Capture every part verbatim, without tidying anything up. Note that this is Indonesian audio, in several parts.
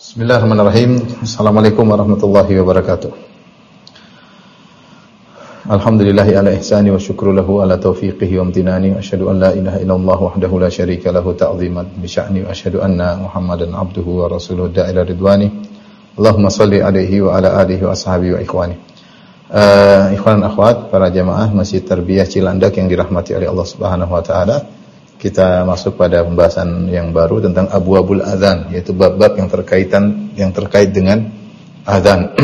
Bismillahirrahmanirrahim. Assalamualaikum warahmatullahi wabarakatuh. Alhamdulillahi ala ihsani wa syukru lahu ala taufiqihi wa amtinani wa asyhadu an la ilaha illallah wahdahu la syarika lahu ta'ziman bi sya'ni wa asyhadu anna Muhammadan abduhu wa rasuluhu da'ila ridwani. Allahumma shalli alaihi wa ala alihi wa ashabihi wa ikhwani. Uh, ikhwan dan akhwat, para jamaah Masjid Tarbiyah Cilandak yang dirahmati oleh Allah Subhanahu wa taala. Kita masuk pada pembahasan yang baru tentang abwabul adzan, yaitu bab-bab yang terkaitan yang terkait dengan adzan.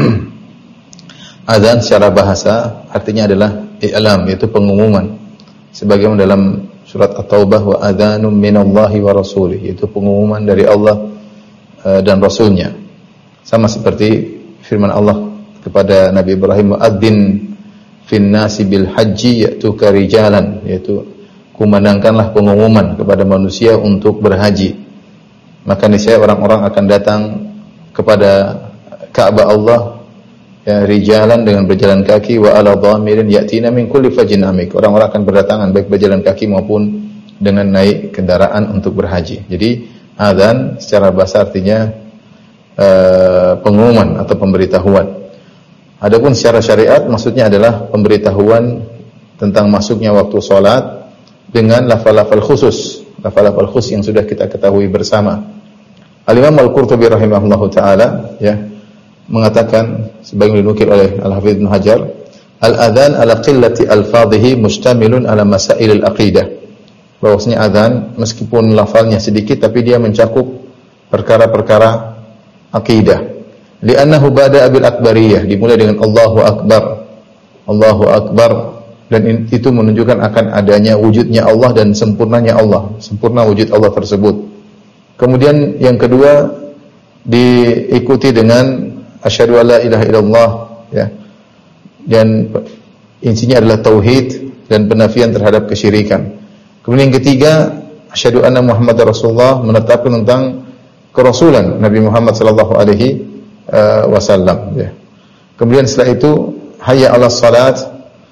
Adzan secara bahasa artinya adalah i'lam, yaitu pengumuman. Sebagaimana dalam surat At-Taubah, wa adzanum minallahi wa rasulih, yaitu pengumuman dari Allah uh, dan Rasulnya. Sama seperti firman Allah kepada Nabi Ibrahim, wa adzin fin nasi bil haji ya'tuka rijalan, yaitu kumandangkanlah pengumuman kepada manusia untuk berhaji. Maka niscaya orang-orang akan datang kepada Ka'bah Allah ya, rijalan dengan berjalan kaki, wa ala dhamirin ya'tina min kulli fajjin amik. Orang-orang akan berdatangan baik berjalan kaki maupun dengan naik kendaraan untuk berhaji. Jadi adzan secara bahasa artinya uh, pengumuman atau pemberitahuan. Adapun secara syariat maksudnya adalah pemberitahuan tentang masuknya waktu salat dengan lafal-lafal khusus, lafal-lafal khusus yang sudah kita ketahui bersama. Al-Imam Al-Qurtubi rahimahullahu taala ya mengatakan sebagaimana dinukil oleh Al-Hafidz Ibnu Hajar, al-adzan ala qillati alfadhihi mustamilun ala masailil aqidah. Bahwasanya adzan meskipun lafalnya sedikit tapi dia mencakup perkara-perkara akidah. Li'annahu bada'a bil akbariyah, dimulai dengan Allahu akbar. Allahu akbar, dan itu menunjukkan akan adanya wujudnya Allah dan sempurnanya Allah, sempurna wujud Allah tersebut. Kemudian yang kedua diikuti dengan asyhadu alla ilaha illallah ya. Dan intinya adalah tauhid dan penafian terhadap kesyirikan. Kemudian yang ketiga asyhadu anna Muhammadar Rasulullah, menetapkan tentang kerasulan Nabi Muhammad sallallahu alaihi wasallam ya. Kemudian setelah itu hayya 'alas salat,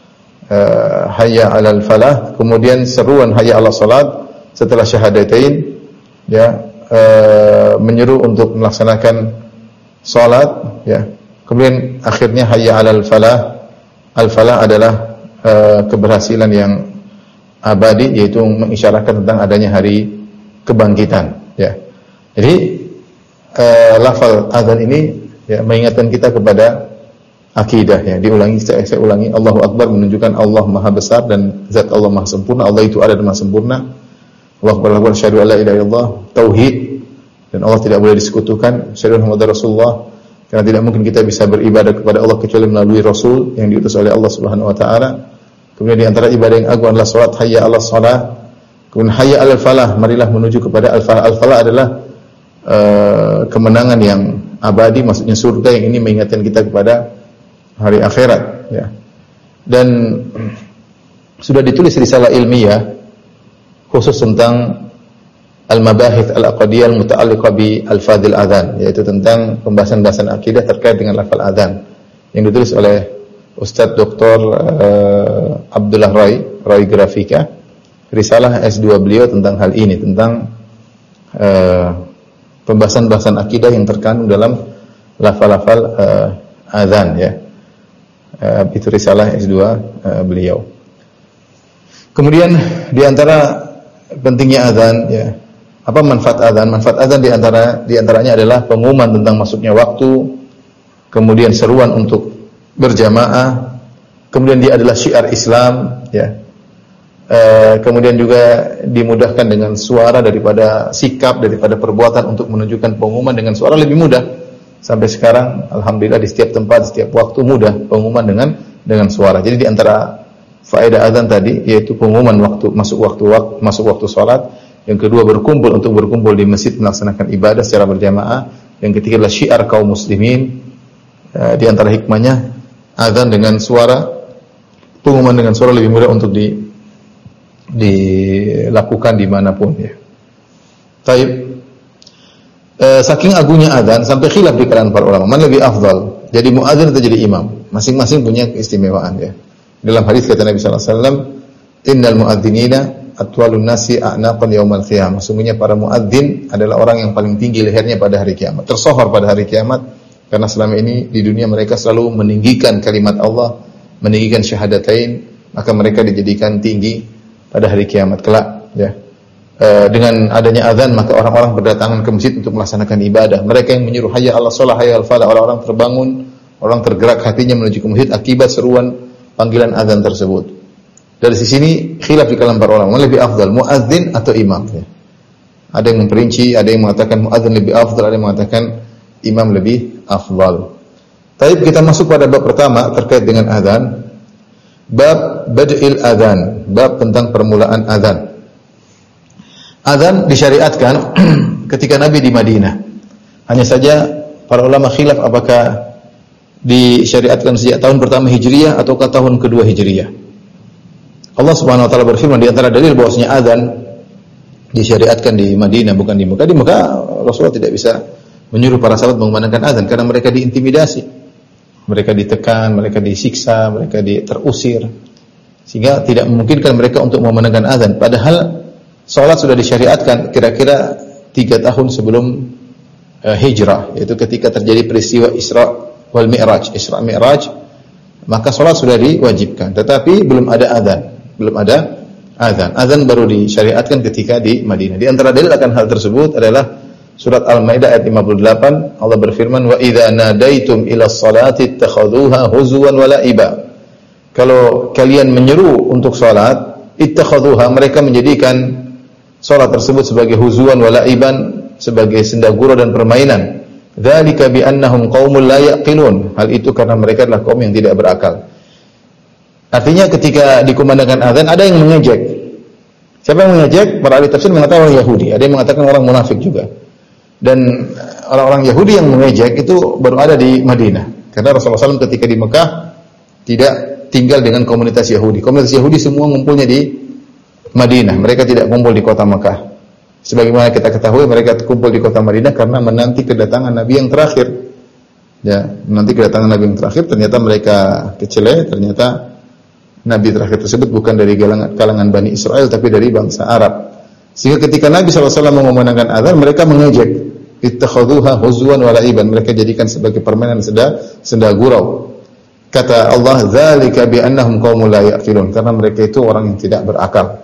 Uh, hayya 'alal falah, kemudian seruan hayya 'alas salat setelah syahadatain ya, uh, menyeru untuk melaksanakan salat ya. Kemudian akhirnya hayya 'alal falah. Al-falah adalah uh, keberhasilan yang abadi, yaitu mengisyaratkan tentang adanya hari kebangkitan ya. Jadi uh, lafal adzan ini ya mengingatkan kita kepada akidah ya. Diulangi, saya, saya ulangi, Allahu Akbar menunjukkan Allah Maha Besar dan zat Allah Maha Sempurna. Allah itu ada dan Maha Sempurna. Allahu Akbar, asyhadu an la ilaha illallah, tauhid, dan Allah tidak boleh disekutukan. Asyhadu anna Muhammadar Rasulullah, karena tidak mungkin kita bisa beribadah kepada Allah kecuali melalui Rasul yang diutus oleh Allah Subhanahu wa taala. Kemudian di antara ibadah yang agung adalah salat, hayya 'alas shalah. Kemudian hayya 'alal falah, marilah menuju kepada al-falah. Al-falah adalah uh, kemenangan yang abadi, maksudnya surga, yang ini mengingatkan kita kepada hari akhirat ya. Dan sudah ditulis risalah ilmiah khusus tentang al-mabahith al-aqdiyah al-muta'alliqah bi al-fadhil adzan, yaitu tentang pembahasan-pembahasan akidah terkait dengan lafal adzan yang ditulis oleh Ustaz Doktor uh, Abdullah Rai, Rai Grafika. Risalah S dua beliau tentang hal ini, tentang uh, pembahasan-pembahasan akidah yang terkandung dalam lafal-lafal uh, adzan ya. Uh, itu risalah S dua uh, beliau. Kemudian di antara pentingnya adzan ya, apa manfaat adzan? Manfaat adzan di antara di antaranya adalah pengumuman tentang masuknya waktu, kemudian seruan untuk berjamaah, kemudian dia adalah syiar Islam ya. Uh, kemudian juga dimudahkan dengan suara daripada sikap, daripada perbuatan, untuk menunjukkan pengumuman dengan suara lebih mudah. Sampai sekarang alhamdulillah di setiap tempat, di setiap waktu mudah pengumuman dengan dengan suara. Jadi di antara faedah azan tadi yaitu pengumuman waktu masuk waktu, waktu masuk waktu salat. Yang kedua berkumpul untuk berkumpul di masjid melaksanakan ibadah secara berjamaah. Yang ketiga adalah syiar kaum muslimin. Di antara hikmahnya azan dengan suara, pengumuman dengan suara lebih mudah untuk di dilakukan dimanapun ya. Taib. E, saking agungnya adzan sampai khilaf di kalangan para ulama, mana lebih afdal, jadi muadzin atau jadi imam? Masing-masing punya keistimewaan ya. Dalam hadis kata Nabi sallallahu alaihi wasallam, innal muadzinina atwalun nasi a'naqan yaumal qiyamah. Sungguhnya para muadzin adalah orang yang paling tinggi lehernya pada hari kiamat. Tersohor pada hari kiamat karena selama ini di dunia mereka selalu meninggikan kalimat Allah, meninggikan syahadatain, maka mereka dijadikan tinggi pada hari kiamat kelak, ya. E, dengan adanya azan maka orang-orang berdatangan ke masjid untuk melaksanakan ibadah. Mereka yang menyuruh hayya 'alas shalah, hayya 'alal falah, orang-orang terbangun, orang tergerak hatinya menuju ke masjid akibat seruan panggilan azan tersebut. Dari sisi ini khilaf di kalangan para ulama, lebih afdal muadzin atau imam, ya. Ada yang memperinci, ada yang mengatakan muadzin lebih afdal, ada yang mengatakan imam lebih afdal. Tapi kita masuk pada bab pertama terkait dengan azan. Bab bad'il azan, bab tentang permulaan azan. Azan disyariatkan ketika Nabi di Madinah. Hanya saja para ulama khilaf apakah disyariatkan sejak tahun pertama Hijriyah ataukah tahun kedua Hijriyah. Allah Subhanahu wa taala berfirman di antara dalil bahwasanya azan disyariatkan di Madinah bukan di Mekah. Di Mekah Rasulullah tidak bisa menyuruh para sahabat mengumandangkan azan karena mereka diintimidasi. Mereka ditekan, mereka disiksa, mereka terusir. Sehingga tidak memungkinkan mereka untuk memandangkan azan. Padahal salat sudah disyariatkan kira-kira tiga tahun sebelum uh, hijrah, yaitu ketika terjadi peristiwa Isra wal Mi'raj, Isra Mi'raj, maka salat sudah diwajibkan, tetapi belum ada azan, belum ada azan. Azan baru disyariatkan ketika di Madinah. Di antara dalil akan hal tersebut adalah surat Al-Maidah ayat lima puluh delapan. Allah berfirman, "Wa idza nadaitum ila sholati ittakhadhuha huzwan wa la'iba." Kalau kalian menyeru untuk salat, ittakhadhuha, mereka menjadikan salat tersebut sebagai huzuan wa la'iban, sebagai senda gurau dan permainan. Dzalika bi annahum qaumul la yaqilun. Hal itu karena mereka adalah kaum yang tidak berakal. Artinya ketika dikumandangkan azan ada yang mengejek. Siapa yang mengejek? Para ahli tafsir mengatakan orang Yahudi, ada yang mengatakan orang munafik juga. Dan orang-orang Yahudi yang mengejek itu baru ada di Madinah. Karena Rasulullah shallallahu alaihi wasallam ketika di Mekah tidak tinggal dengan komunitas Yahudi. Komunitas Yahudi semua ngumpulnya di Madinah. Mereka tidak kumpul di kota Mekah. Sebagaimana kita ketahui mereka kumpul di kota Madinah karena menanti kedatangan Nabi yang terakhir. Ya, menanti kedatangan Nabi yang terakhir. Ternyata mereka kecele, ternyata Nabi terakhir tersebut bukan dari kalangan Bani Israel tapi dari bangsa Arab. Sehingga ketika Nabi shallallahu alaihi wasallam mengumandangkan azan, mereka mengejek, ittakhadhuha huzwan wa la'iban. Mereka jadikan sebagai permainan senda senda gurau. Kata Allah, dzalika bi annahum qaumul la yaqilun, karena mereka itu orang yang tidak berakal.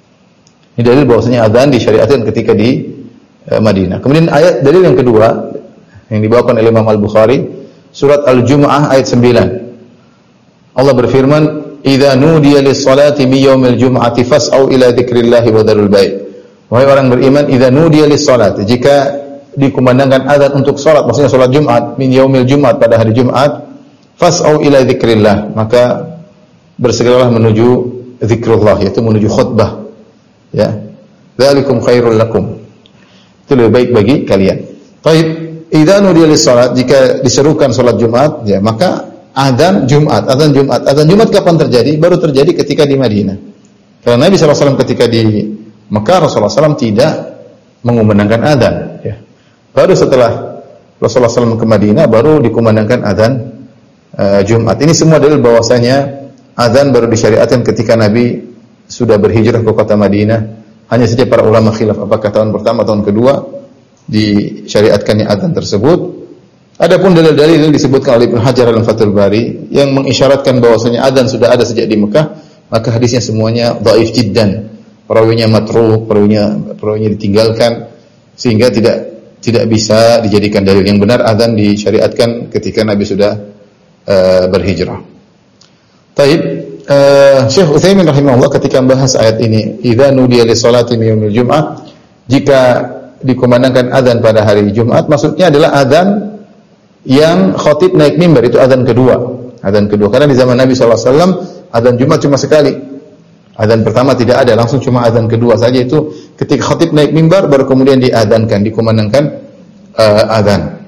Ini dalil bahwasanya azan disyariatkan ketika di uh, Madinah. Kemudian ayat dalil yang kedua yang dibawakan oleh Imam Al-Bukhari, surat Al-Jumu'ah ayat sembilan. Allah berfirman, "Idza nudiya lis-salati min yaumil jum'ati fas'au ila dzikrillahi wa dzarul bai'." Wahai orang beriman, idza nudiya lis-salati, jika dikumandangkan azan untuk salat, maksudnya salat Jumat, min yaumil Jumat, pada hari Jumat, fas'au ila dzikrillah, maka bersegeralah menuju zikrullah, yaitu menuju khutbah. Ya, dzalikum khairul lakum, itu lebih baik bagi kalian. Baik, idza nudiya lis-salat, jika diserukan salat Jumat, ya maka azan Jumat, azan Jumat, azan Jumat kapan terjadi? Baru terjadi ketika di Madinah. Karena Nabi shallallahu alaihi wasallam ketika di Mekah, Rasulullah shallallahu alaihi wasallam tidak mengumandangkan azan. Ya, baru setelah Rasulullah shallallahu alaihi wasallam ke Madinah, baru dikumandangkan azan uh, Jumat. Ini semua dalil bahwasanya azan baru disyariatkan ketika Nabi sudah berhijrah ke kota Madinah. Hanya saja para ulama khilaf apakah tahun pertama, tahun kedua disyariatkannya azan tersebut. Adapun dalil-dalil yang disebutkan oleh Ibnu Hajar dalam Fathul Bari yang mengisyaratkan bahwasanya azan sudah ada sejak di Mekah, maka hadisnya semuanya dhaif jiddan. Perawinya matruh, perawinya perawinya ditinggalkan sehingga tidak tidak bisa dijadikan dalil. Yang benar azan disyariatkan ketika Nabi sudah uh, berhijrah. Taib. Uh, Syekh Utsaimin rahimahullah ketika membahas ayat ini, idza nudiya lis-salati min yaumil jum'ah, jika dikumandangkan azan pada hari Jumat, maksudnya adalah azan yang khatib naik mimbar, itu azan kedua. Azan kedua, karena di zaman Nabi shallallahu alaihi wasallam azan Jumat cuma sekali. Azan pertama tidak ada, langsung cuma azan kedua saja, itu ketika khatib naik mimbar baru kemudian diazankan, dikumandangkan uh, azan.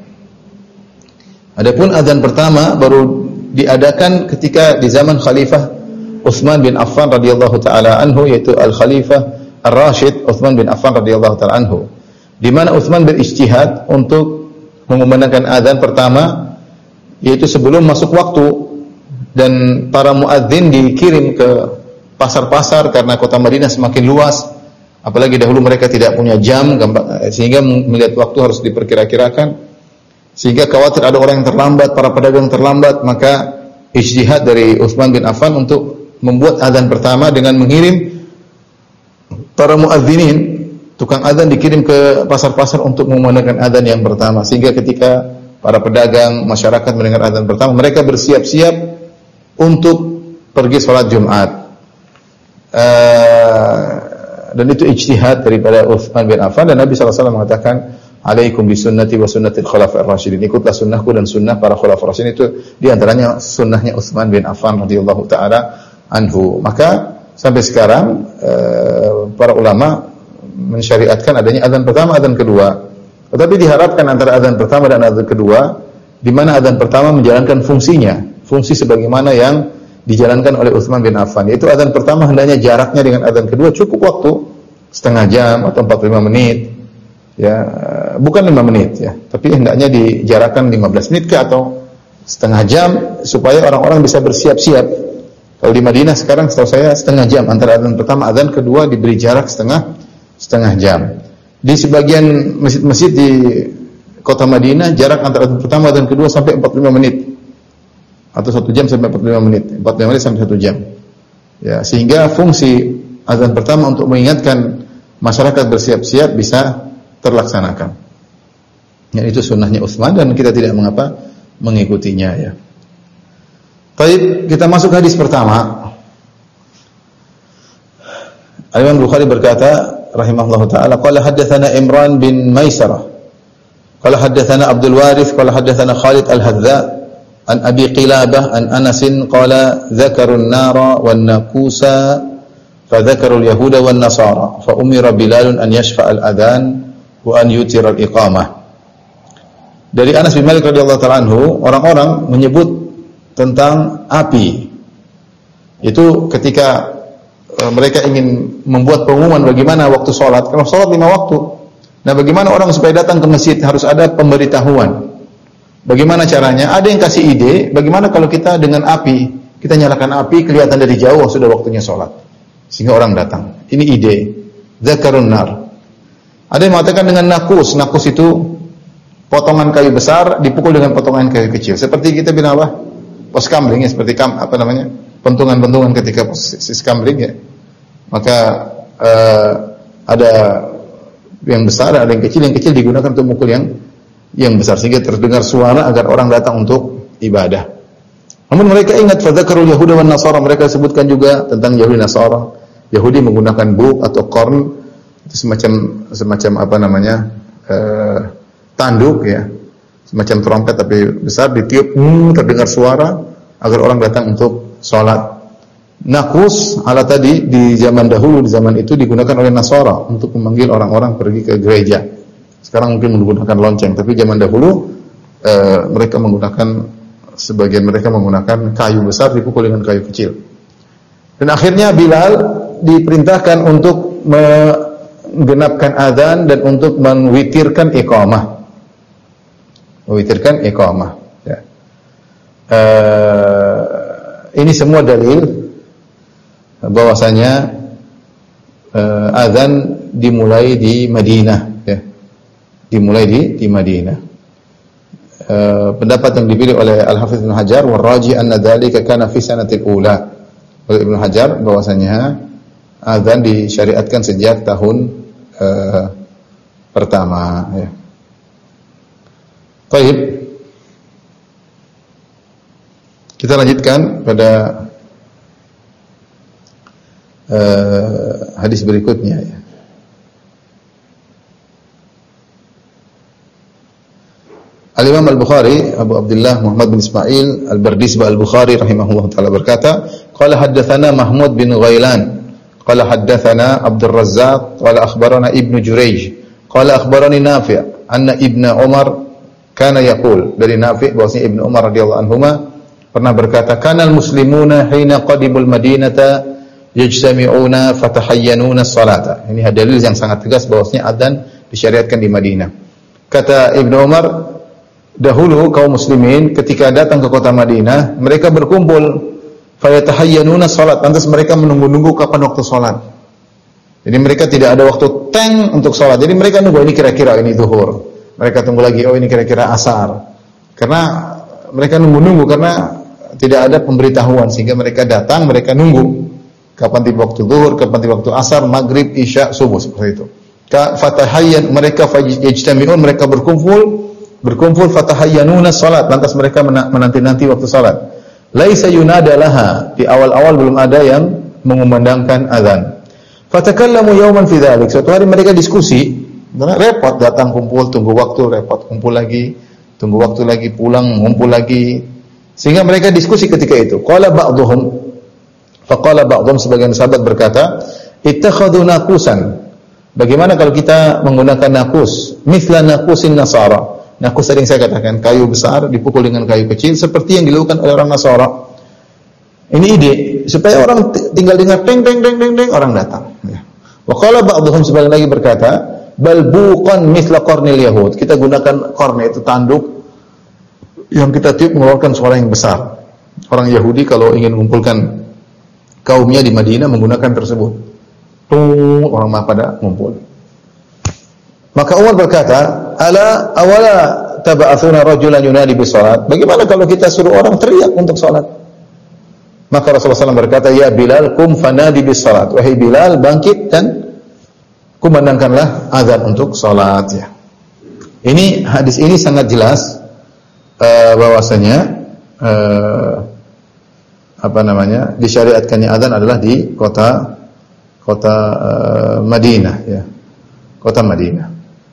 Adapun azan pertama baru diadakan ketika di zaman Khalifah Utsman bin Affan radhiyallahu taala anhu, yaitu Al-Khalifah Ar-Rasyid Utsman bin Affan radhiyallahu taala anhu, di mana Utsman berijtihad untuk mengumandangkan azan pertama, yaitu sebelum masuk waktu, dan para muadzin dikirim ke pasar-pasar karena kota Madinah semakin luas. Apalagi dahulu mereka tidak punya jam, sehingga melihat waktu harus diperkira-kirakan. Sehingga khawatir ada orang yang terlambat, para pedagang terlambat, maka ijtihad dari Utsman bin Affan untuk membuat azan pertama dengan mengirim para muadzinin, tukang azan dikirim ke pasar-pasar untuk memandangkan azan yang pertama. Sehingga ketika para pedagang, masyarakat mendengar azan pertama, mereka bersiap-siap untuk pergi sholat Jumat. Uh, dan itu ijtihad daripada Utsman bin Affan, dan Nabi sallallahu alaihi wasallam mengatakan, "Alaikum bisunnati wa sunnatil khulafa'ir rasyidin." Ikutlah sunnahku dan sunnah para khulafa'ir rasyidin. Itu di antaranya sunnahnya Utsman bin Affan radhiyallahu taala anhu. Maka sampai sekarang uh, para ulama mensyariatkan adanya azan pertama, azan kedua. Tetapi diharapkan antara azan pertama dan azan kedua, di mana azan pertama menjalankan fungsinya, fungsi sebagaimana yang dijalankan oleh Utsman bin Affan. Yaitu azan pertama hendaknya jaraknya dengan azan kedua cukup waktu setengah jam atau empat puluh lima menit. Ya, bukan lima menit ya, tapi hendaknya dijarakkan lima belas menit ke atau setengah jam supaya orang-orang bisa bersiap-siap. Kalau di Madinah sekarang setahu saya setengah jam antara azan pertama azan kedua, diberi jarak setengah setengah jam. Di sebagian masjid-masjid di kota Madinah jarak antara azan pertama dan kedua sampai empat puluh lima menit. Atau satu jam sampai empat puluh lima menit, empat puluh lima menit sampai satu jam. Ya, sehingga fungsi azan pertama untuk mengingatkan masyarakat bersiap-siap bisa terlaksanakan. Ya, itu sunnahnya Utsman dan kita tidak mengapa mengikutinya ya. Baik, kita masuk hadis pertama. Al-Imam Bukhari berkata rahimahullahu taala, qala haddatsana Imran bin Maisarah. Qala haddatsana Abdul Warith, qala haddatsana Khalid Al-Hadza an Abi Qilabah an Anas qala dzakarun nara wan naqusa fa dzakaru al-yahuda wan nasara fa umira Bilal an yashfa al-adhan wa an yutira al-iqamah. Dari Anas bin Malik radhiyallahu ta'ala anhu, orang-orang menyebut tentang api. Itu ketika e, mereka ingin membuat pengumuman bagaimana waktu sholat. Kalau sholat lima waktu, nah bagaimana orang supaya datang ke masjid, harus ada pemberitahuan. Bagaimana caranya? Ada yang kasih ide, bagaimana kalau kita dengan api, kita nyalakan api, kelihatan dari jauh sudah waktunya sholat, sehingga orang datang. Ini ide. Zakarun nar. Ada yang mengatakan dengan nakus. Nakus itu potongan kayu besar dipukul dengan potongan kayu kecil. Seperti kita bilang apa? Pos kamling ya, seperti kam, apa namanya? Pentungan-pentungan ketika posisi kamling ya. Maka uh, ada yang besar, ada yang kecil. Yang kecil digunakan untuk memukul yang yang besar sehingga terdengar suara agar orang datang untuk ibadah. Namun mereka ingat fadzakarul yahuda wan nasara, mereka sebutkan juga tentang Yahudi Nasara. Yahudi menggunakan buk atau korn, itu semacam semacam apa namanya? Uh, tanduk ya, semacam trompet tapi besar, ditiup, hmm, terdengar suara agar orang datang untuk sholat. Nakus ala tadi di zaman dahulu, di zaman itu digunakan oleh Nasara untuk memanggil orang-orang pergi ke gereja. Sekarang mungkin menggunakan lonceng, tapi zaman dahulu e, mereka menggunakan, sebagian mereka menggunakan kayu besar dipukul dengan kayu kecil. Dan akhirnya Bilal diperintahkan untuk menggenapkan azan dan untuk mengwitirkan iqamah. Mengwitirkan iqamah ya. Uh, ini semua dalil bahwasanya uh, azan dimulai di Madinah ya. Dimulai di di Madinah. Uh, pendapat yang dipilih oleh Al-Hafidz Ibnu Hajar, wa raji anna dzalika kana fi sanatil ula. Oleh Ibnu Hajar bahwasanya azan disyariatkan sejak tahun uh, pertama ya. Baik, kita lanjutkan pada uh, hadis berikutnya ya. Al-Imam Al-Bukhari Abu Abdullah Muhammad bin Ismail Al-Bardizbah Al-Bukhari rahimahullah ta'ala berkata, qala haddatsana Mahmud bin Ghailan qala haddatsana Abdul Razzaq qala akhbarana Ibnu Jurayj qala akhbarani Nafi' anna Ibnu Umar kana yaqul, dari Nafi' bahwasanya Ibnu Umar radhiyallahu anhuma pernah berkata, kanal muslimuna hina qadimul madinata yajtami'una fatahayyanuna as-salata. Ini dalil yang sangat tegas bahwasanya adzan disyariatkan di Madinah. Kata Ibnu Umar, dahulu kaum muslimin ketika datang ke kota Madinah, mereka berkumpul Fayatahayyanuna salat, lantas mereka menunggu-nunggu kapan waktu salat. Jadi mereka tidak ada waktu teng untuk salat. Jadi mereka nunggu ini kira-kira ini zuhur. Mereka tunggu lagi, oh ini kira-kira asar. Karena mereka nunggu-nunggu karena tidak ada pemberitahuan sehingga mereka datang, mereka nunggu kapan tiba waktu zuhur, kapan tiba waktu asar, maghrib, isya, subuh seperti itu. Ka fatahayyan mereka yajtami'un, mereka berkumpul, berkumpul fatahayyanuna salat, lantas mereka menanti-nanti waktu salat. Laisa yunada laha, di awal-awal belum ada yang mengumandangkan azan. Fatakallamu yawman fi dzalik, suatu hari mereka diskusi, karena repot datang kumpul, tunggu waktu, repot kumpul lagi, tunggu waktu lagi, pulang, ngumpul lagi. Sehingga mereka diskusi ketika itu. Qala ba'dhum, faqala ba'dhum, sebagian sahabat berkata, ittakhadhu naqusan. Bagaimana kalau kita menggunakan nakus, mithla nakusin nasara. Nakus tadi yang saya katakan, kayu besar dipukul dengan kayu kecil seperti yang dilakukan oleh orang Nasara. Ini ide supaya orang tinggal dengar teng teng teng teng teng orang datang. Ya. Wa qala ba'dhum, sebagian lagi berkata, bal buqan mithla qarnil yahud. Kita gunakan qarn, itu tanduk yang kita tiup mengeluarkan suara yang besar. Orang Yahudi kalau ingin mengumpulkan kaumnya di Madinah menggunakan tersebut. Tung, orang mah pada ngumpul. Maka Umar berkata, ala awala taba'athuna rajulan yunadi bis salat. Bagaimana kalau kita suruh orang teriak untuk salat? Maka Rasulullah shallallahu alaihi wasallam berkata, ya Bilal, kum fanadi bis salat. Wahai Bilal, bangkit dan kumandangkanlah azan untuk salat. Ya. Ini hadis ini sangat jelas uh, bahwasanya uh, apa namanya disyariatkannya azan adalah di kota kota uh, Madinah, ya, kota Madinah.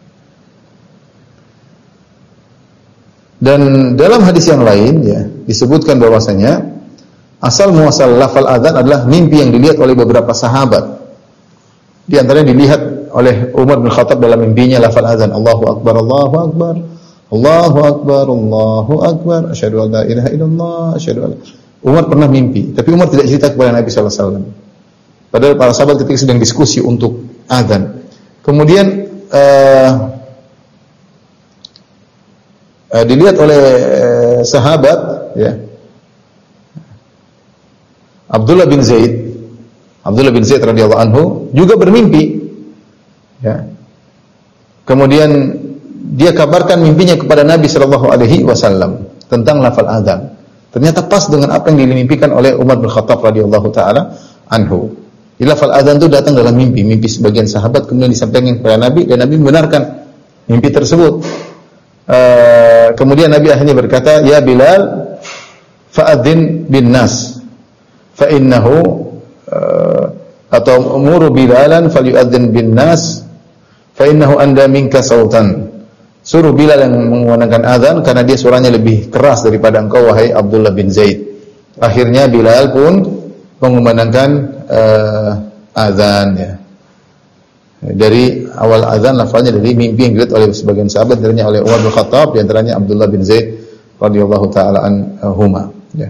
Dan dalam hadis yang lain, ya, disebutkan bahwasanya asal muasal lafal adzan adalah mimpi yang dilihat oleh beberapa sahabat. Di antaranya dilihat oleh Umar bin Khattab dalam mimpinya lafal adzan, Allahu Akbar, Allahu Akbar, Allahu Akbar, Allahu Akbar, asyhadu an la ilaha illallah, asyhadu an. Umar pernah mimpi, tapi Umar tidak cerita kepada Nabi sallallahu alaihi wasallam. Padahal para sahabat ketika sedang diskusi untuk adzan. Kemudian uh, uh, dilihat oleh uh, sahabat, ya, Abdullah bin Zaid, Abdullah bin Zaid radhiyallahu anhu juga bermimpi, ya. Kemudian dia kabarkan mimpinya kepada Nabi sallallahu alaihi wasallam tentang lafal adzan. Ternyata pas dengan apa yang dimimpikan oleh Umar bin Khattab radhiyallahu taala anhu. Lafal adzan itu datang dalam mimpi, mimpi sebagian sahabat kemudian disampaikan kepada Nabi dan Nabi membenarkan mimpi tersebut. Uh, kemudian Nabi akhirnya berkata, ya Bilal, fa'adzin bin nas. Fa'innahu uh, atau umuru Bilalan falyu'adzin bin nas fa'innahu anda minka sautan. Suruh Bilal yang mengumandangkan azan karena dia suaranya lebih keras daripada engkau wahai Abdullah bin Zaid. Akhirnya Bilal pun mengumandangkan uh, azan, ya. Dari awal azan lafaznya dari mimpi yang dilihat oleh sebagian sahabat, antaranya oleh Umar bin Khattab, di antaranya Abdullah bin Zaid radhiyallahu taala anhuma, ya.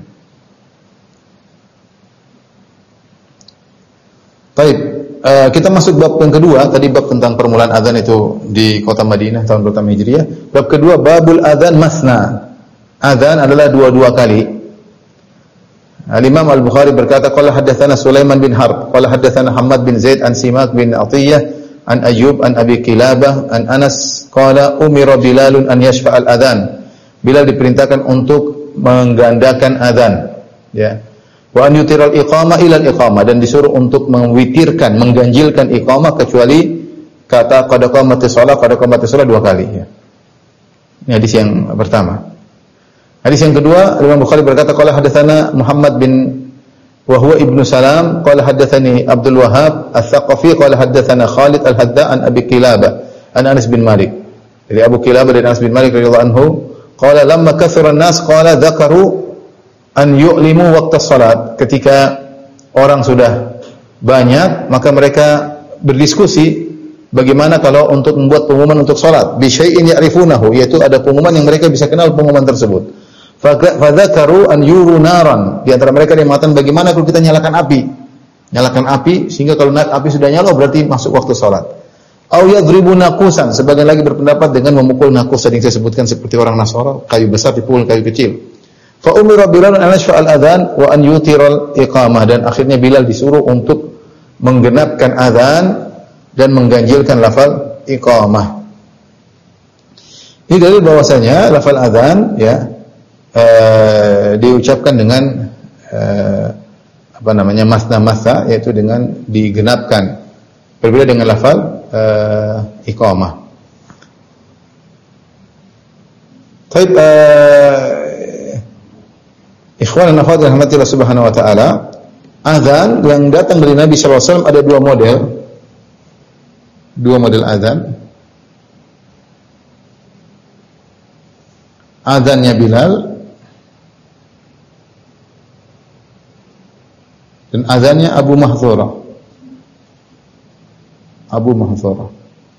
Baik, uh, kita masuk bab yang kedua. Tadi bab tentang permulaan azan itu di kota Madinah tahun pertama Hijriah. Bab kedua, babul azan masna. Azan adalah dua-dua kali. Al-Imam Al-Bukhari berkata, qala haddatsana Sulaiman bin Harb, qala haddatsana Hammad bin Zaid an Simak bin Atiyah an Ayyub an Abi Kilabah an Anas qala umira Bilalun an yashfa' al-adhan. Bilal diperintahkan untuk menggandakan azan, ya. Wa an yutiral iqamah ila al-iqamah, dan disuruh untuk mewitirkan, mengganjilkan iqamah kecuali kata qad qamatis shalah, qad qamatis shalah dua kali, ya. Ini hadis yang pertama. Hadis yang kedua, Imam Bukhari berkata qala hadatsana Muhammad bin wa huwa ibnu Salam qala hadatsani Abdul Wahhab Ats-Tsaqafi qala hadatsana Khalid Al-Hadda an Abi Kilabah an Anas bin Malik. Jadi Abu Kilabah dan Anas bin Malik radhiyallahu anhu qala lamma kathura an-nas qala dzakaru an yu'limu waqta shalat. Ketika orang sudah banyak, maka mereka berdiskusi bagaimana kalau untuk membuat pengumuman untuk salat bi syai'in ya'rifunahu, yaitu ada pengumuman yang mereka bisa kenal pengumuman tersebut. Fadzakaru an yuru naran, di antara mereka yang mengatakan bagaimana kalau kita nyalakan api, nyalakan api sehingga kalau api sudah nyala berarti masuk waktu salat. Au yadribu naqusan, sebagian lagi berpendapat dengan memukul nakus tadi yang saya sebutkan seperti orang Nasara, kayu besar dipukul kayu kecil. Fa umira Bilal an yashfa al-adzan wa an yutiral iqamah, dan akhirnya Bilal disuruh untuk menggenapkan azan dan mengganjilkan lafal iqamah. Ini dalil bahwasanya lafal azan ya eh, diucapkan dengan eh, apa namanya masna-masna, yaitu dengan digenapkan. Berbeda dengan lafal eh, iqamah. Baik, eh, ikhwan dan akhwat rahmatillah subhanahu wa ta'ala, azan yang datang dari Nabi shallallahu alaihi wasallam ada dua model. Dua model azan. Azannya Bilal dan azannya Abu Mahdzurah. Abu Mahdzurah.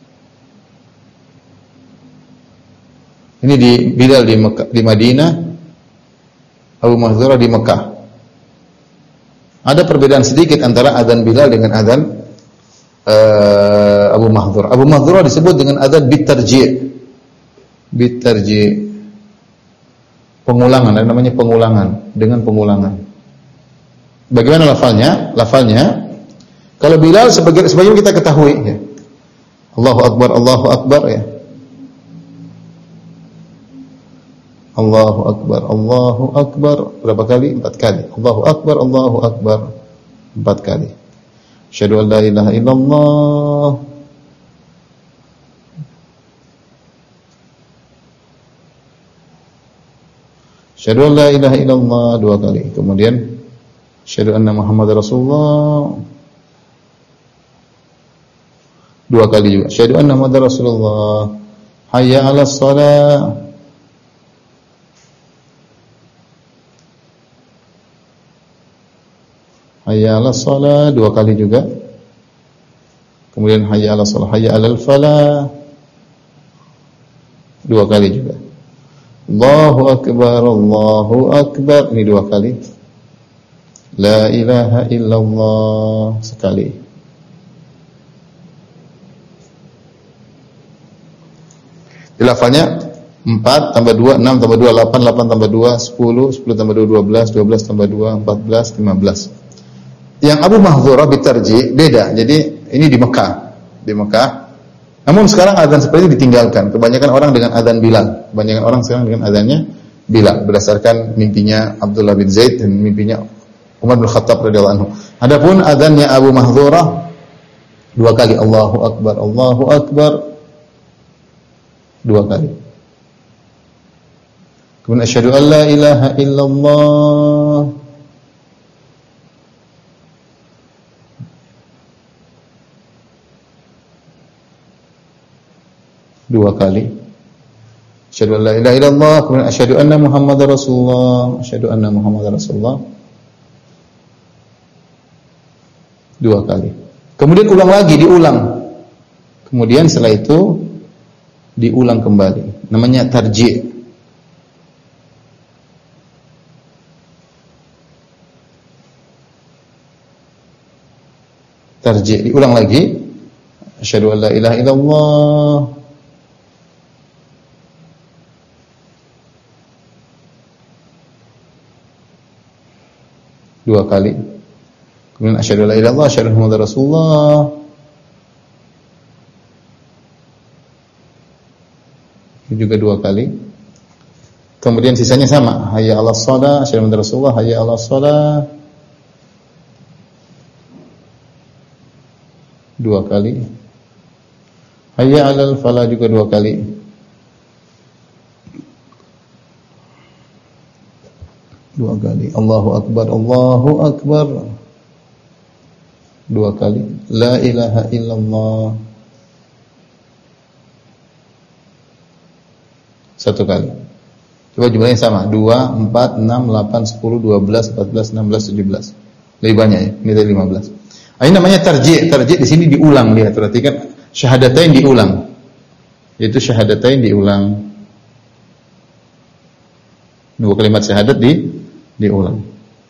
Ini di Bilal di Mekah, di Madinah, Abu Mahdzurah di Mekah. Ada perbedaan sedikit antara azan Bilal dengan azan uh, Abu Mahdzurah. Abu Mahdzurah disebut dengan azan bitarji'. Bitarji'. Pengulangan, ada namanya pengulangan, dengan pengulangan. Bagaimana lafalnya? Lafalnya kalau Bilal sebagai sebagaimana kita ketahui ya. Allahu Akbar, Allahu Akbar ya. Allahu Akbar, Allahu Akbar. Berapa kali? Empat kali. Allahu Akbar, Allahu Akbar. Empat kali. Asyhadu an la ilaha illallah. Asyhadu an la ilaha illallah. Dua kali. Kemudian asyhadu anna Muhammadar Rasulullah. Dua kali juga. Asyhadu anna Muhammadar Rasulullah. Hayya 'alas shalah. Hayya 'alas shalah, dua kali juga. Kemudian hayya 'alas shalah, hayya 'alal falah, dua kali juga. Allahu akbar, Allahu akbar, ini dua kali. La ilaha illallah, sekali. Lafalnya empat tambah dua, enam tambah dua, delapan, delapan tambah dua, sepuluh, sepuluh tambah dua, dua belas, dua belas tambah dua, empat belas, lima belas. Yang Abu Mahdzurah bitarji beda. Jadi ini di Mekah, di Mekah. Namun sekarang azan seperti itu ditinggalkan. Kebanyakan orang dengan azan Bilal. Kebanyakan orang sekarang dengan azannya Bilal berdasarkan mimpinya Abdullah bin Zaid dan mimpinya Umar bin Khattab radhiyallahu anhu. Adapun azannya Abu Mahdzurah dua kali, Allahu Akbar, Allahu Akbar, dua kali. Kemudian asyhadu an la ilaha illallah. Dua kali. Asyhadu an la ilaha illallah, kemudian asyhadu anna Muhammadar Rasulullah, asyhadu anna Muhammadar Rasulullah. Dua kali. Kemudian ulang lagi, diulang. Kemudian setelah itu diulang kembali. Namanya tarji'. Tarji', diulang lagi. Asyhadu an la ilaha illallah. Dua kali. Kemudian asyhadu an la ilaha illallah, asyhadu anna Muhammadar Rasulullah. Ini juga dua kali. Kemudian sisanya sama. Hayya 'alas shalah, asyhadu anna Muhammadar Rasulullah, hayya 'alas shalah. Dua kali. Hayya 'alal falah juga dua kali. Dua kali. Allahu Akbar, Allahu Akbar. Dua kali. La ilaha illallah. Satu kali. Coba jumlahnya sama. Dua, empat, enam, delapan, sepuluh, dua belas, empat belas, enam belas, tujuh belas. Lebih banyak ya. Ini dari lima belas. Ini namanya tarji'. Tarji' di sini diulang. Lihat, perhatikan. Syahadatain diulang. Yaitu syahadatain diulang. Dua kalimat syahadat di diulang.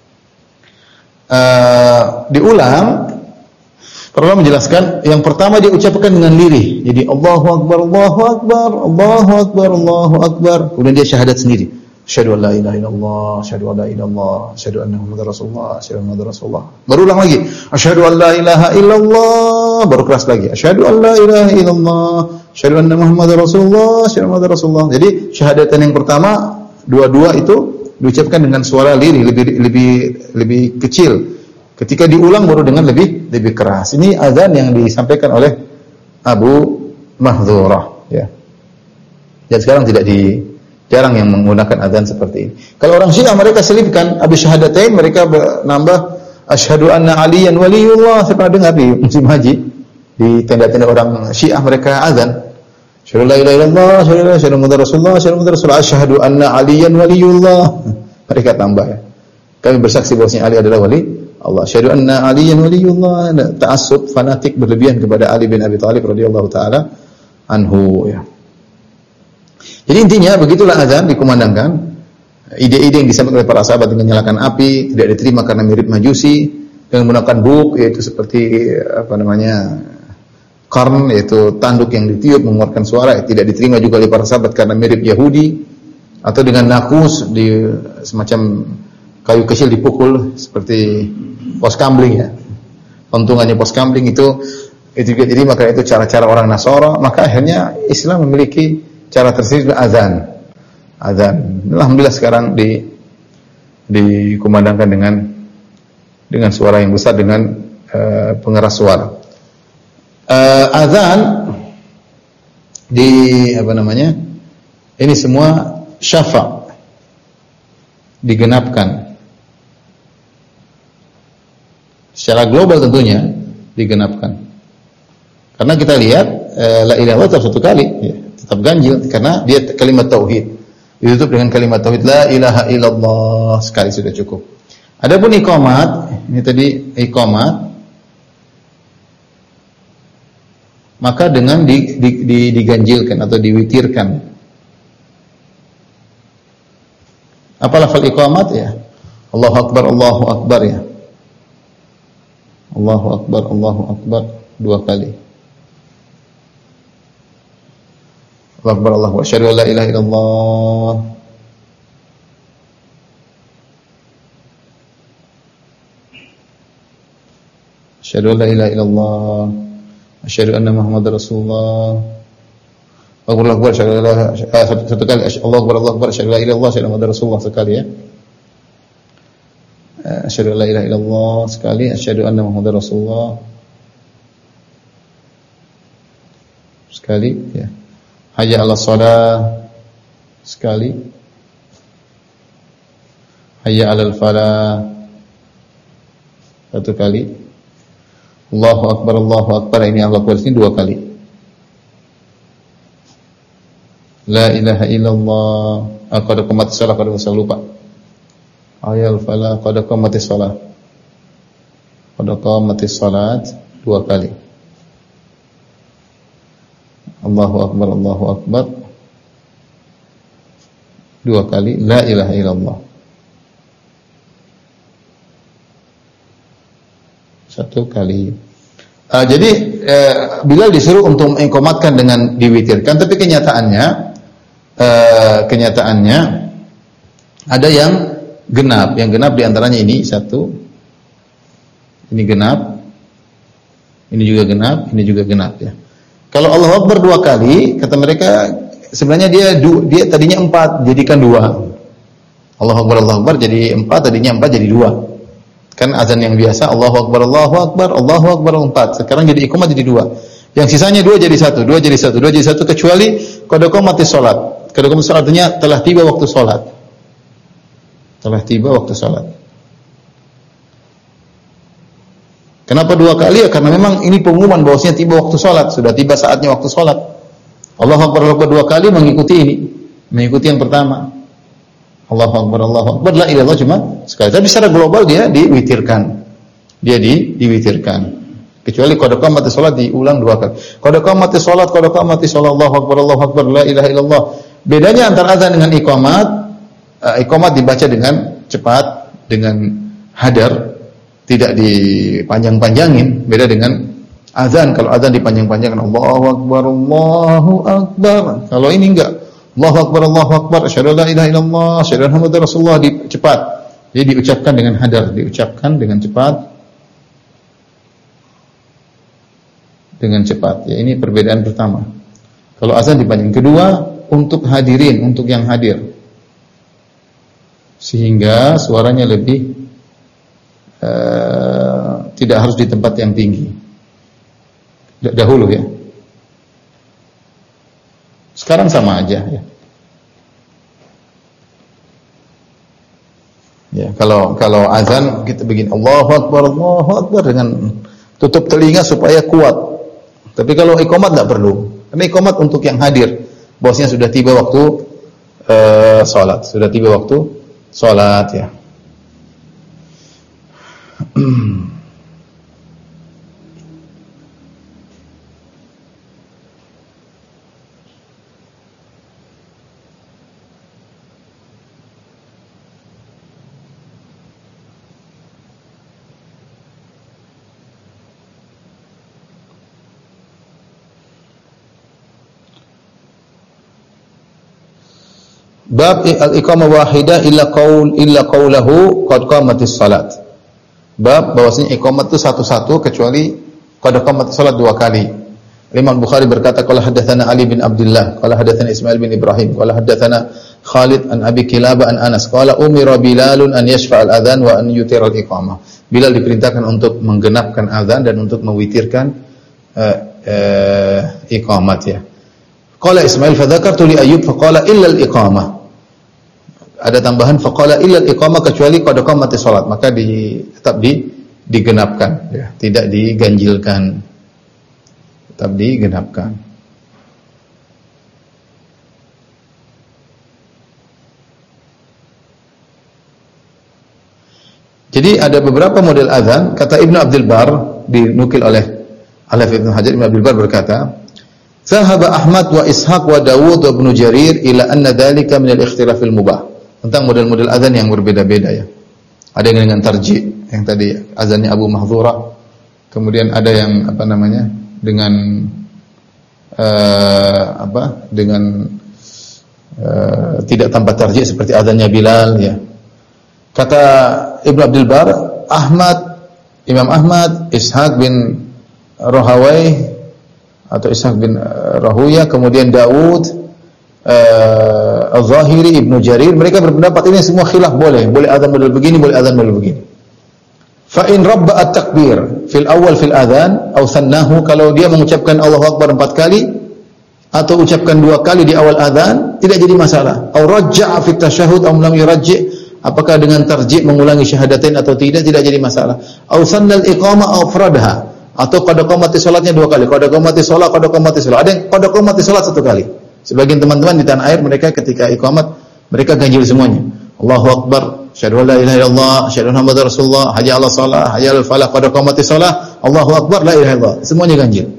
Uh, diulang. Para ulama menjelaskan, yang pertama diucapkan dengan lirih. Jadi Allahu Akbar, Allahu Akbar, Allahu Akbar, Allahu Akbar. Kemudian dia syahadat sendiri. Asyhadu an la ilaha illallah, asyhadu an la ilaha illallah, asyhadu anna Muhammadar Rasulullah, asyhadu anna Muhammadar Rasulullah. Berulang lagi. Asyhadu an la ilaha illallah, baru keras lagi. Asyhadu an la ilaha illallah, asyhadu anna Muhammadar Rasulullah, asyhadu anna Muhammadar Rasulullah. Jadi syahadatan yang pertama dua-dua itu diucapkan dengan suara lirih, lebih lebih lebih kecil. Ketika diulang baru dengan lebih lebih keras. Ini azan yang disampaikan oleh Abu Mahdhurah, ya. Dan sekarang tidak di jarang yang menggunakan azan seperti ini. Kalau orang Syiah mereka selipkan habis syahadatain mereka menambah asyhadu anna aliyan waliyullah. Saya pernah dengar di musim haji di tenda-tenda orang Syiah mereka azan. Asyhadu la ilaha illallah, asyhadu la ilaha illallah, Rasulullah, asyhadu anna Rasulullah, asyhadu anna aliyan waliyullah. Mereka tambah ya. Kami bersaksi bahwasanya Ali adalah wali Allah. Asyhadu anna aliyan waliyullah. Ta'assub fanatik berlebihan kepada Ali bin Abi Thalib radhiyallahu taala anhu ya. Jadi intinya begitulah azan dikumandangkan. Ide-ide yang disampaikan oleh para sahabat dengan menyalakan api tidak diterima karena mirip Majusi, dengan menggunakan buk yaitu seperti apa namanya qarn yaitu tanduk yang ditiup mengeluarkan suara, tidak diterima juga oleh para sahabat karena mirip Yahudi, atau dengan nakus di semacam kayu kecil dipukul seperti pos kamling ya. Untungannya pos kamling itu itu juga diterima karena itu cara-cara orang Nasara, maka akhirnya Islam memiliki cara tersendiri azan. Azan. Alhamdulillah sekarang di dikumandangkan dengan dengan suara yang besar dengan uh, pengeras suara. Uh, azan di apa namanya? Ini semua syafa' digenapkan. Secara global tentunya digenapkan. Karena kita lihat uh, la ilaha illallah satu kali ya. Tetap ganjil karena dia kalimat tauhid. Ditutup dengan kalimat tauhid la ilaha illallah sekali sudah cukup. Adapun iqamat, ini tadi iqamat, maka dengan di, di, di, diganjilkan atau diwitirkan. Apa lafal iqamat ya? Allahu akbar, Allahu akbar ya. Allahu akbar, Allahu akbar dua kali. Allahu akbar, Allahu akbar, asyhadu an la ilaha illallah. Asyhadu an la ilaha illallah. Asyhadu anna Muhammadar Rasulullah. Allahu akbar, asyhadu an la ilaha illallah. Satu kali Allahu akbar, Allahu akbar, asyhadu an la ilaha illallah, asyhadu anna Muhammadar Rasulullah sekali ya. Asyhadu an la ilaha illallah sekali, asyhadu anna Muhammadar Rasulullah sekali ya. Hayya 'alas shalah sekali. Hayya 'alal falah satu kali. Allahu akbar, Allahu akbar, ini Allahu akbar ini dua kali. La ilaha illallah. Qad qamatis shalah, qad saya lupa. Hayya 'alal falah, qad qamatis shalah. Qad qamatis salat dua kali. Allahu akbar, Allahu akbar dua kali. La ilaha illallah satu kali. Uh, jadi uh, Bilal disuruh untuk mengiqamatkan dengan diwitirkan, tapi kenyataannya uh, kenyataannya ada yang genap. Yang genap diantaranya ini satu, ini genap, ini juga genap, ini juga genap ya. Kalau Allahu Akbar dua kali, kata mereka sebenarnya dia dia tadinya empat, jadikan dua. Allahu Akbar, Allahu Akbar jadi empat, tadinya empat jadi dua. Kan azan yang biasa Allahu Akbar, Allahu Akbar, Allahu Akbar empat. Sekarang jadi iqamah jadi dua. Yang sisanya dua jadi satu, dua jadi satu, dua jadi satu kecuali qad qamatis shalat. Qad qamatis shalat artinya telah tiba waktu salat. Telah tiba waktu salat. Kenapa dua kali? Ya karena memang ini pengumuman bahwasanya tiba waktu salat, sudah tiba saatnya waktu salat. Allahu Akbar, Allahu Akbar dua kali mengikuti ini, mengikuti yang pertama. Allahu Akbar, Allahu Akbar, la ilaha illallah cuma sekali. Tapi secara global dia diwitirkan. Dia di diwitirkan. Kecuali qad qamatis salat diulang dua kali. Qad qamatis salat, qad qamatis salat, Allahu Akbar, Allahu Akbar, la ilaha illallah. Bedanya antara azan dengan iqamat, uh, iqamat dibaca dengan cepat, dengan hadar, tidak dipanjang-panjangin. Beda dengan azan. Kalau azan dipanjang-panjangkan, Allahu Akbar, Allahu Akbar. Kalau ini enggak, Allahu Akbar, Allahu Akbar, asyhadu an la ilaha illallah, asyhadu anna Muhammadar Rasulullah, di cepat. Jadi diucapkan dengan hadar, diucapkan dengan cepat. Dengan cepat. Ya, ini perbedaan pertama. Kalau azan dipanjang. Kedua, untuk hadirin, untuk yang hadir. Sehingga suaranya lebih uh, tidak harus di tempat yang tinggi. Dahulu ya. Sekarang sama aja ya. Ya, kalau kalau azan kita begini, Allahu Akbar, Allahu Akbar dengan tutup telinga supaya kuat. Tapi kalau iqamat enggak perlu. Karena iqamat untuk yang hadir. Bosnya sudah tiba waktu uh, salat, sudah tiba waktu salat ya. Bab al-iqamah wahidah illa qaul illa qaulahu qad qamatis salat. Bab bahwasanya iqamat itu satu-satu kecuali qad qamatis salat dua kali. Imam Bukhari berkata qala hadatsana Ali bin Abdullah, qala hadatsana Ismail bin Ibrahim, qala hadatsana Khalid an Abi Kilabah an Anas, qala umira Bilalun an yashfa' al-adhan wa an yutira al-iqamah. Bilal diperintahkan untuk menggenapkan azan dan untuk mewitirkan uh, uh, iqamat ya. Qala Ismail fa dzakartu li Ayyub fa qala illa al-iqamah. Ada tambahan faqala illa al-iqamah kecuali qad qamatis salat, maka di tetap di digenapkan ya, tidak diganjilkan. Tetap digenapkan. Jadi ada beberapa model azan, kata Ibnu Abdul Bar dinukil oleh Alif Ibnu Hajar. Ibnu Abdul Bar berkata, "Zahaba Ahmad wa Ishaq wa Dawud wa Ibnu Jarir ila anna dzalika min al-ikhtilaf al-mubah." Tentang model-model azan yang berbeda-beda ya. Ada yang dengan tarji, yang tadi azannya Abu Mahdhura. Kemudian ada yang apa namanya? dengan uh, apa? dengan uh, tidak tanpa tarji seperti azannya Bilal ya. Kata Ibnu Abdul Bar, Ahmad, Imam Ahmad, Ishaq bin Rahawai atau Ishaq bin Rahuya, kemudian Daud Uh, Al-Zahiri, Ibnu Jarir, mereka berpendapat ini semua khilaf boleh, boleh azan model begini, boleh azan model begini. Fa in rabba at-takbir fil awal fil adhan atau sannahu, kalau dia mengucapkan Allahu Akbar empat kali atau ucapkan dua kali di awal azan tidak jadi masalah. Au rajja'a fit tasyahhud aw lam yurajji', apakah dengan tarji' mengulangi syahadatain atau tidak tidak jadi masalah. Au sannal iqamah aw afradha, atau qad qamatis salatnya dua kali, qad qamatis salat, qad qamatis salat. Ada yang qad qamatis salat satu kali. Sebagian teman-teman di tanah air mereka ketika iqamat mereka ganjil semuanya. Allahu Akbar, asyhadu an la ilaha illallah, asyhadu anna Muhammadar Rasulullah, hayya 'alas shalah, hayya 'alal falah, qad qamatis shalah, Allahu Akbar, la ilaha illallah. Semuanya ganjil.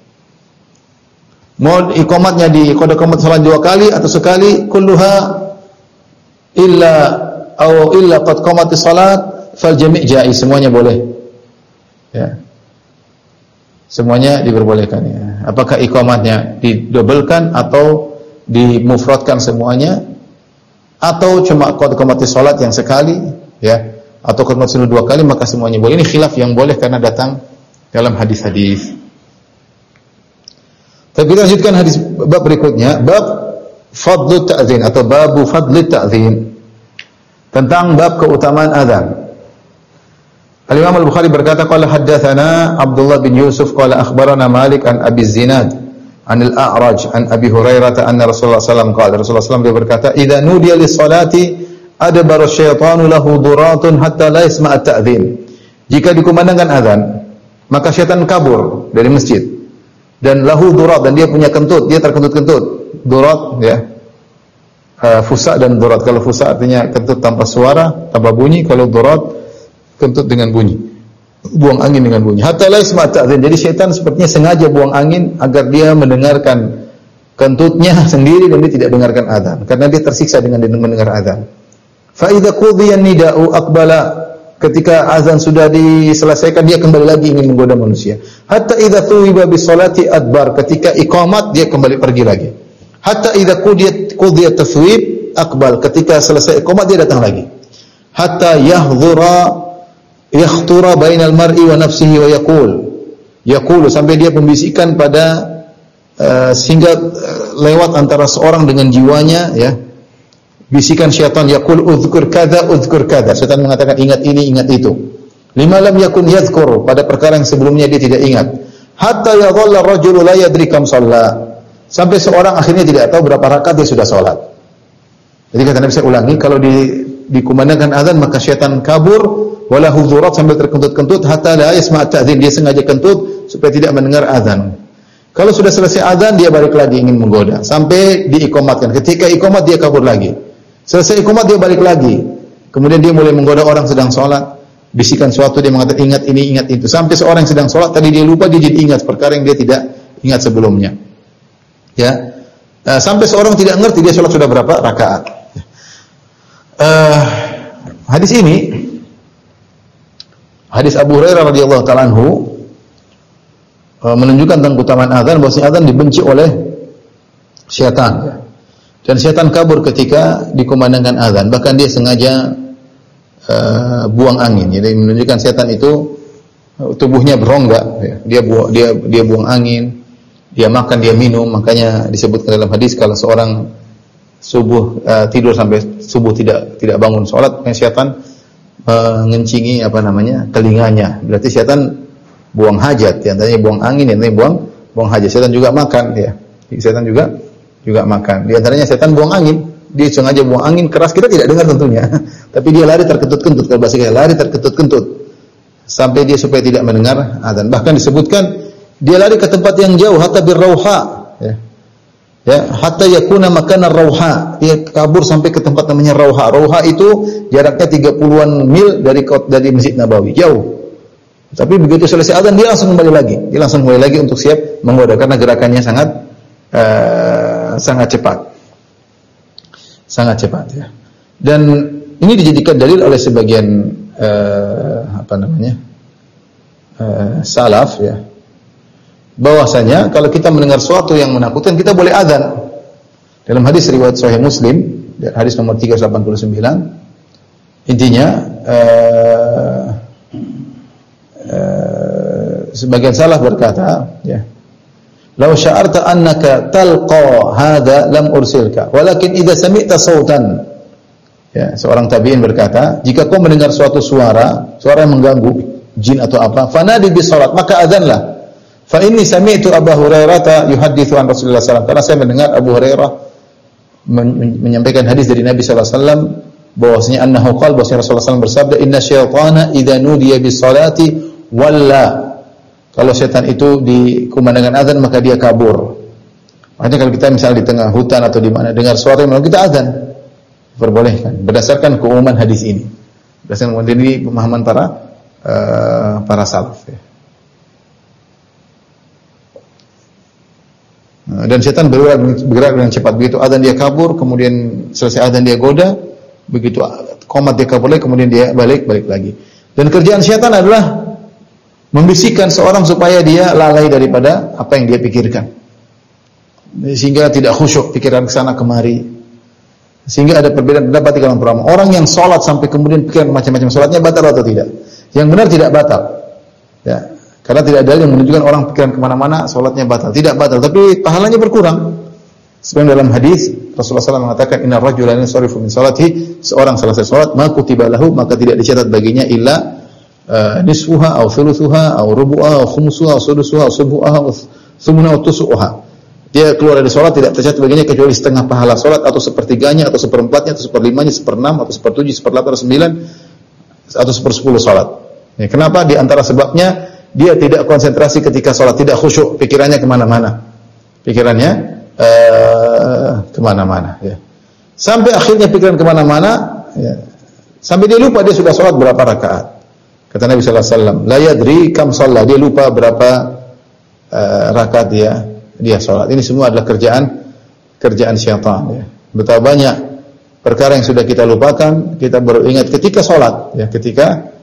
Mau iqamatnya di qad qamatis shalah dua kali atau sekali, kulluha illa aw illa qad qamatis salat fal jami' jaiz, semuanya boleh. Ya. Semuanya diperbolehkan ya. Apakah iqamatnya didobelkan atau dimufradkan semuanya, atau cuma qad qamatis salat yang sekali ya, atau qad qamatis salat dua kali, maka semuanya boleh. Ini khilaf yang boleh karena datang dalam hadis-hadis. Tapi kita lanjutkan hadis bab berikutnya, bab fadlu ta'zin atau babu fadli ta'zin, tentang bab keutamaan azan. Al-Imam Al-Bukhari berkata, qala haddatsana Abdullah bin Yusuf qala akhbarana Malik an Abi Zinad an Al-A'raj an Abi Hurairah anna Rasulullah sallallahu alaihi wasallam qala, Rasulullah sallallahu alaihi wasallam dia berkata, idza nudiya lis-salati adbara asyaitanu lahu duratun hatta la yasma' at-ta'dzin. Jika dikumandangkan azan, maka syaitan kabur dari masjid. Dan lahu durat, dan dia punya kentut, dia terkentut-kentut. Durat ya. Uh, fusa dan durat. Kalau fusa artinya kentut tanpa suara, tanpa bunyi. Kalau durat kentut dengan bunyi, buang angin dengan bunyi. Hatta la yasma' ta'dzin. Jadi syaitan sepertinya sengaja buang angin agar dia mendengarkan kentutnya sendiri dan dia tidak dengarkan azan, karena dia tersiksa dengan dia mendengar azan. Fa idza qudiya nida'u aqbala, ketika azan sudah diselesaikan dia kembali lagi ingin menggoda manusia. Hatta idza thuwiba bis salati adbar, ketika iqamat dia kembali pergi lagi. Hatta idza qudiyat qudhiya tathwib aqbal, ketika selesai iqamat dia datang lagi. Hatta yahdhura yakhtura bainal mar'i wa nafsihi wa yaqul. Yaqulu, sampai dia membisikkan pada uh, sehingga uh, lewat antara seorang dengan jiwanya, ya. Bisikan syaitan, yaqul udhkur kadza udhkur kadza. Syaitan mengatakan ingat ini, ingat itu. Lima lam yakun yadhkur, pada perkara yang sebelumnya dia tidak ingat. Hatta yadhalla ar-rajulu la yadri kam shalla. Sampai seorang akhirnya tidak tahu berapa rakaat dia sudah salat. Jadi kata Nabi, saya ulangi, kalau di dikumandangkan azan maka syaitan kabur, wala hudhurat, sambil terkentut-kentut, hatta la yasma' ta'dzin, dia sengaja kentut supaya tidak mendengar azan. Kalau sudah selesai azan dia balik lagi ingin menggoda sampai diiqamatkan. Ketika iqamat dia kabur lagi. Selesai iqamat dia balik lagi. Kemudian dia mulai menggoda orang sedang salat, bisikan suatu, dia mengatakan ingat ini, ingat itu. Sampai seorang yang sedang salat tadi dia lupa, dia jadi ingat perkara yang dia tidak ingat sebelumnya. Ya. Uh, sampai seorang tidak ngerti dia salat sudah berapa rakaat. Uh, hadis ini, hadis Abu Hurairah radhiyallahu taala anhu, uh, menunjukkan tentang keutamaan azan, bahwa azan dibenci oleh syaitan, ya. Dan syaitan kabur ketika dikumandangkan azan, bahkan dia sengaja uh, buang angin. Jadi menunjukkan syaitan itu uh, tubuhnya berongga, ya. Dia buang, dia dia buang angin, dia makan, dia minum. Makanya disebutkan dalam hadis kalau seorang subuh uh, tidur sampai subuh tidak tidak bangun sholat, syaitan mengencingi uh, apa namanya telinganya. Berarti syaitan buang hajat, yang tadinya buang angin, yang tadinya buang buang hajat. Syaitan juga makan, ya. Syaitan juga juga makan. Di antaranya syaitan buang angin. Dia sengaja buang angin keras, kita tidak dengar tentunya. Tapi dia lari terkentut-kentut, kalau bahasa kita lari terkentut-kentut sampai dia supaya tidak mendengar azan. Bahkan disebutkan dia lari ke tempat yang jauh, hatta birrauha, ya. Ya, hatta yakuna makana rauha. Dia kabur sampai ke tempat namanya Rauha. Rauha itu jaraknya tiga puluhan mil dari dari Masjid Nabawi, jauh. Tapi begitu selesai azan dia langsung kembali lagi. Dia langsung kembali lagi untuk siap menggoda karena gerakannya sangat uh, sangat cepat. Sangat cepat, ya. Dan ini dijadikan dalil oleh sebagian uh, apa namanya? Uh, salaf, ya. Bahwasanya kalau kita mendengar sesuatu yang menakutkan kita boleh azan. Dalam hadis riwayat Sahih Muslim, hadis nomor tiga ratus delapan puluh sembilan, intinya uh, uh, sebagian salaf berkata, ya, "Law sya'arta annaka talqa hadha lam ursilka, walakin idza sami'ta sautan." Ya, seorang tabi'in berkata, jika kau mendengar suatu suara, suara yang mengganggu, jin atau apa, fanadi bis salat, maka azanlah. Fa inni sami'tu Abu Hurairah yuhadditsu an Rasulullah sallallahu alaihi wasallam. Karena saya mendengar Abu Hurairah men- menyampaikan hadis dari Nabi sallallahu alaihi wasallam bahwasanya annahu qala, bahwasanya Rasulullah sallallahu alaihi wasallam bersabda, "Inna syaitana idza nudiya bis salati walla." Kalau setan itu dikumandangkan azan maka dia kabur. Makanya kalau kita misalnya di tengah hutan atau di mana dengar suara yang kita azan, diperbolehkan berdasarkan keumuman hadis ini. Berdasarkan ini pemahaman para uh, para salaf, ya. Dan setan bergerak, bergerak dengan cepat. Begitu azan dia kabur, kemudian selesai azan dia goda, begitu qomat dia kabur lagi, kemudian dia balik balik lagi. Dan kerjaan setan adalah membisikkan seorang supaya dia lalai daripada apa yang dia pikirkan, sehingga tidak khusyuk, pikiran kesana kemari. Sehingga ada perbedaan pendapat di kalangan ulama. Orang yang sholat sampai kemudian pikiran macam-macam, sholatnya batal atau tidak? Yang benar tidak batal, ya. Karena tidak ada yang menunjukkan orang pikiran kemana-mana, sholatnya batal. Tidak batal, tapi pahalanya berkurang. Sebenarnya dalam hadis Rasulullah sallallahu alaihi wasallam mengatakan, "Inna rajula yansarifu min salatihi," seorang selesai sholat, maka kutiba lahu, maka tidak dicatat baginya illa uh, nisfuha, atau thuluthuha, atau rubu'ha, atau khumsuha, atau sudusuha, atau subu'ha, atau thumuha, atau tusu'ha. Dia keluar dari sholat tidak tercatat baginya kecuali setengah pahala sholat, atau sepertiganya, atau seperempatnya, atau seperlimanya, seperenam, atau sepertujuh, seperlapan, atau sembilan, atau sepersepuluh sholat. Ya, kenapa? Di antara sebabnya dia tidak konsentrasi ketika sholat, tidak khusyuk, pikirannya kemana-mana, pikirannya uh, kemana-mana, ya. Sampai akhirnya pikiran kemana-mana, ya. Sampai dia lupa dia sudah sholat berapa rakaat. Kata Nabi Sallallahu Alaihi Wasallam, la yadri kam sholat, dia lupa berapa uh, rakaat dia dia sholat. Ini semua adalah kerjaan kerjaan syaitan, ya. Betapa banyak perkara yang sudah kita lupakan, kita baru ingat ketika sholat, ya, ketika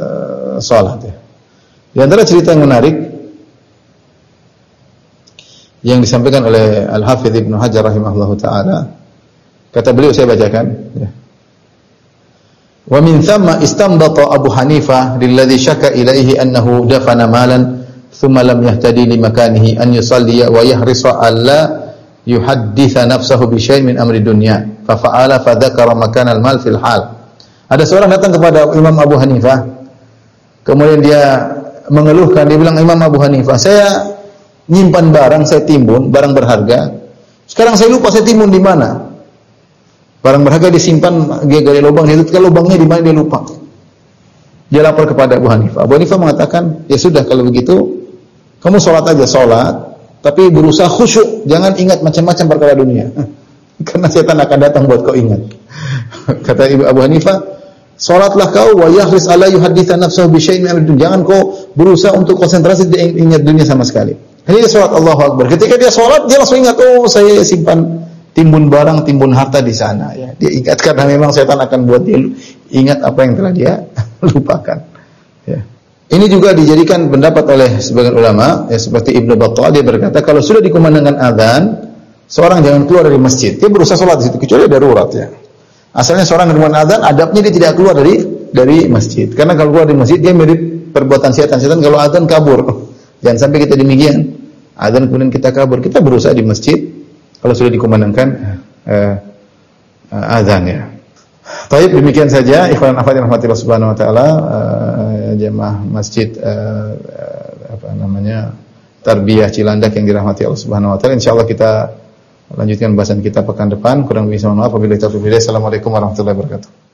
Uh, salat, ya. Di antara cerita yang menarik yang disampaikan oleh Al-Hafidz Ibnu Hajar rahimahullahu taala. Kata beliau, saya bacakan ya. Wa min thamma istanbata Abu Hanifah lilladzi syaka ilaihi annahu dafana malan thumma lam yahtadi li makanihi an yusalliya wa yahrisa alla yuhadditha nafsahu bi syai'in min amri dunya fa fa'ala fa dzakara makana al-mal fil hal. Ada seorang datang kepada Imam Abu Hanifah, kemudian dia mengeluhkan, dia bilang, Imam Abu Hanifah, saya nyimpan barang, saya timbun barang berharga. Sekarang saya lupa saya timbun di mana. Barang berharga disimpan, dia gali lubang, dia lihat lubangnya di mana, dia lupa. Dia lapor kepada Abu Hanifah. Abu Hanifah mengatakan, ya sudah kalau begitu, kamu sholat aja, sholat, tapi berusaha khusyuk, jangan ingat macam-macam perkara dunia. Karena setan akan datang buat kau ingat. Kata Ibu Abu Hanifah, sholatlah kau, wa yahris ala yuhadditha nafsahu bi syai'in min amri dunya. Jangan kau berusaha untuk konsentrasi tidak ingat dunia sama sekali. Ini dia sholat Allahu Akbar. Ketika dia sholat, dia langsung ingat, oh saya simpan timbun barang, timbun harta di sana. Ya, dia ingat karena memang setan akan buat dia ingat apa yang telah dia lupakan. Ya. Ini juga dijadikan pendapat oleh sebagian ulama, ya, seperti Ibnu Battal, dia berkata kalau sudah dikumandangkan azan, seorang jangan keluar dari masjid. Dia berusaha sholat di situ kecuali darurat ya. Asalnya seorang dikumandangkan azan, adabnya dia tidak keluar dari dari masjid. Karena kalau keluar dari masjid dia mirip perbuatan setan. Setan kalau azan kabur. Jangan sampai kita demikian. Azan kemudian kita kabur. Kita berusaha di masjid kalau sudah dikumandangkan uh, uh, azan ya. Baik, demikian saja ikhwan akhwat yang rahmatillah subhanahu wa taala, uh, jemaah masjid uh, uh, apa namanya Tarbiyah Cilandak yang dirahmati Allah subhanahu wa taala. Insyaallah kita lanjutkan bahasan kita pekan depan. Kurang lebih mohon maaf. Wabillahi taufiq. Assalamualaikum warahmatullahi wabarakatuh.